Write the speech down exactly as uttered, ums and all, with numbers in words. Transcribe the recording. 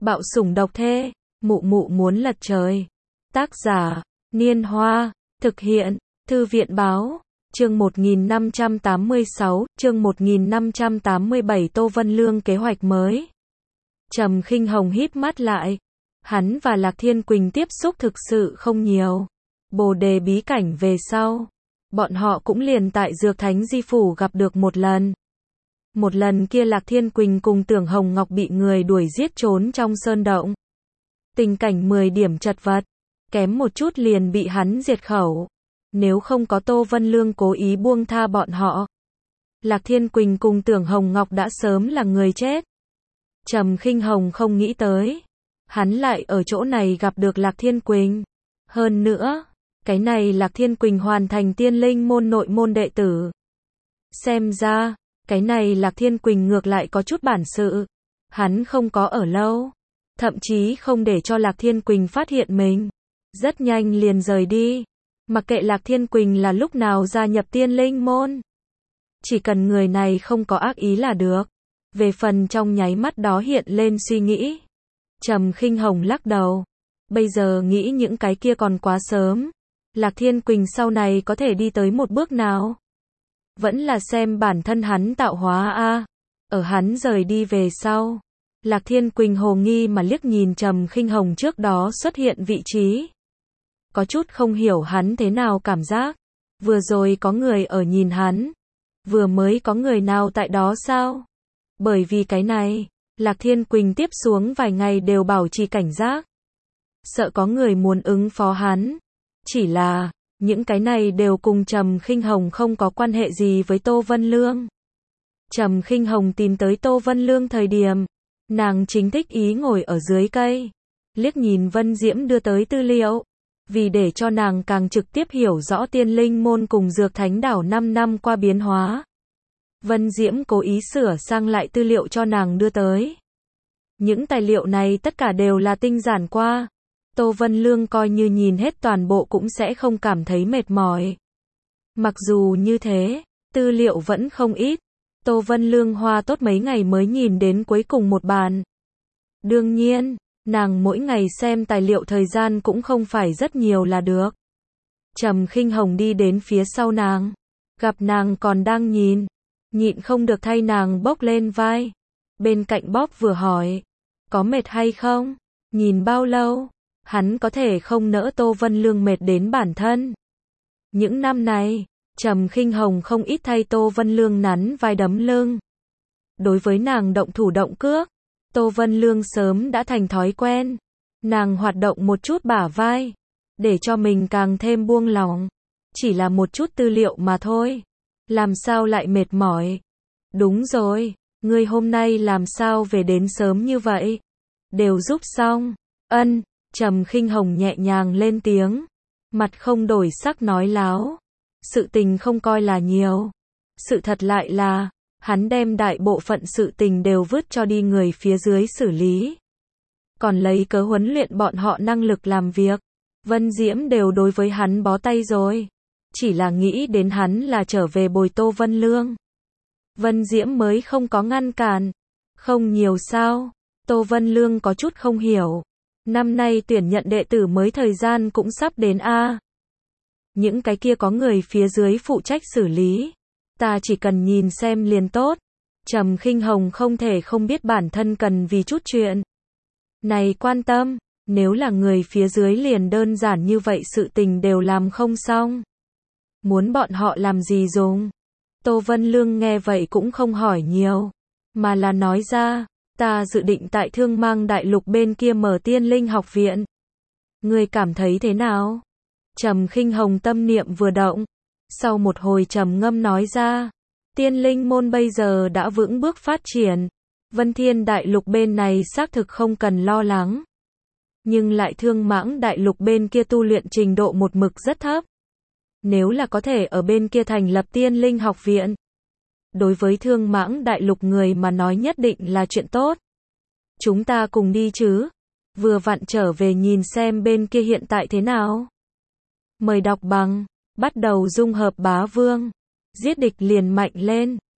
Bạo sủng độc thê, mụ mụ muốn lật trời. Tác giả, Niên Hoa, thực hiện, Thư viện Báo, chương một nghìn năm trăm tám mươi sáu, chương một nghìn năm trăm tám mươi bảy Tô Vân Lương kế hoạch mới. Trầm Khinh Hồng híp mắt lại. Hắn và Lạc Thiên Quỳnh tiếp xúc thực sự không nhiều. Bồ đề bí cảnh về sau, bọn họ cũng liền tại Dược Thánh Di Phủ gặp được một lần. Một lần kia Lạc Thiên Quỳnh cùng Tưởng Hồng Ngọc bị người đuổi giết trốn trong sơn động. Tình cảnh mười điểm chật vật, kém một chút liền bị hắn diệt khẩu. Nếu không có Tô Vân Lương cố ý buông tha bọn họ, Lạc Thiên Quỳnh cùng Tưởng Hồng Ngọc đã sớm là người chết. Trầm Khinh Hồng không nghĩ tới, hắn lại ở chỗ này gặp được Lạc Thiên Quỳnh. Hơn nữa, cái này Lạc Thiên Quỳnh hoàn thành Tiên Linh môn nội môn đệ tử. Xem ra, cái này Lạc Thiên Quỳnh ngược lại có chút bản sự. Hắn không có ở lâu, thậm chí không để cho Lạc Thiên Quỳnh phát hiện mình. Rất nhanh liền rời đi. Mặc kệ Lạc Thiên Quỳnh là lúc nào gia nhập Tiên Linh môn, chỉ cần người này không có ác ý là được. Về phần trong nháy mắt đó hiện lên suy nghĩ, Trầm Khinh Hồng lắc đầu. Bây giờ nghĩ những cái kia còn quá sớm. Lạc Thiên Quỳnh sau này có thể đi tới một bước nào, vẫn là xem bản thân hắn tạo hóa a. À. Ở hắn rời đi về sau, Lạc Thiên Quỳnh hồ nghi mà liếc nhìn Trầm Khinh Hồng trước đó xuất hiện vị trí. Có chút không hiểu hắn thế nào cảm giác. Vừa rồi có người ở nhìn hắn, vừa mới có người nào tại đó sao? Bởi vì cái này, Lạc Thiên Quỳnh tiếp xuống vài ngày đều bảo trì cảnh giác. Sợ có người muốn ứng phó hắn. Chỉ là, những cái này đều cùng Trầm Khinh Hồng không có quan hệ gì với Tô Vân Lương. Trầm Khinh Hồng tìm tới Tô Vân Lương thời điểm, nàng chính thích ý ngồi ở dưới cây, liếc nhìn Vân Diễm đưa tới tư liệu. Vì để cho nàng càng trực tiếp hiểu rõ Tiên Linh môn cùng Dược Thánh đảo năm năm qua biến hóa, Vân Diễm cố ý sửa sang lại tư liệu cho nàng đưa tới. Những tài liệu này tất cả đều là tinh giản qua. Tô Vân Lương coi như nhìn hết toàn bộ cũng sẽ không cảm thấy mệt mỏi. Mặc dù như thế, tư liệu vẫn không ít. Tô Vân Lương hoa tốt mấy ngày mới nhìn đến cuối cùng một bản. Đương nhiên, nàng mỗi ngày xem tài liệu thời gian cũng không phải rất nhiều là được. Trầm Khinh Hồng đi đến phía sau nàng, gặp nàng còn đang nhìn, nhịn không được thay nàng bốc lên vai. Bên cạnh bóp vừa hỏi, có mệt hay không? Nhìn bao lâu? Hắn có thể không nỡ Tô Vân Lương mệt đến bản thân. Những năm này, Trầm Khinh Hồng không ít thay Tô Vân Lương nắn vai đấm lưng. Đối với nàng động thủ động cước, Tô Vân Lương sớm đã thành thói quen. Nàng hoạt động một chút bả vai, để cho mình càng thêm buông lỏng. Chỉ là một chút tư liệu mà thôi. Làm sao lại mệt mỏi? Đúng rồi, ngươi hôm nay làm sao về đến sớm như vậy? Đều giúp xong. Ân, Trầm Khinh Hồng nhẹ nhàng lên tiếng. Mặt không đổi sắc nói láo. Sự tình không coi là nhiều. Sự thật lại là, hắn đem đại bộ phận sự tình đều vứt cho đi người phía dưới xử lý. Còn lấy cớ huấn luyện bọn họ năng lực làm việc. Vân Diễm đều đối với hắn bó tay rồi. Chỉ là nghĩ đến hắn là trở về bồi Tô Vân Lương. Vân Diễm mới không có ngăn cản. Không nhiều sao? Tô Vân Lương có chút không hiểu. Năm nay tuyển nhận đệ tử mới thời gian cũng sắp đến a. À. Những cái kia có người phía dưới phụ trách xử lý. Ta chỉ cần nhìn xem liền tốt. Trầm Khinh Hồng không thể không biết bản thân cần vì chút chuyện này quan tâm. Nếu là người phía dưới liền đơn giản như vậy sự tình đều làm không xong. Muốn bọn họ làm gì dùng? Tô Vân Lương nghe vậy cũng không hỏi nhiều, mà là nói ra, ta dự định tại Thương Mang Đại Lục bên kia mở Tiên Linh học viện. Ngươi cảm thấy thế nào? Trầm Khinh Hồng tâm niệm vừa động, sau một hồi trầm ngâm nói ra, Tiên Linh môn bây giờ đã vững bước phát triển, Vân Thiên Đại Lục bên này xác thực không cần lo lắng. Nhưng lại Thương Mãng Đại Lục bên kia tu luyện trình độ một mực rất thấp. Nếu là có thể ở bên kia thành lập Tiên Linh học viện, đối với Thương Mãng Đại Lục người mà nói nhất định là chuyện tốt. Chúng ta cùng đi chứ? Vừa vặn trở về nhìn xem bên kia hiện tại thế nào. Mời đọc bằng, bắt đầu dung hợp bá vương. Giết địch liền mạnh lên.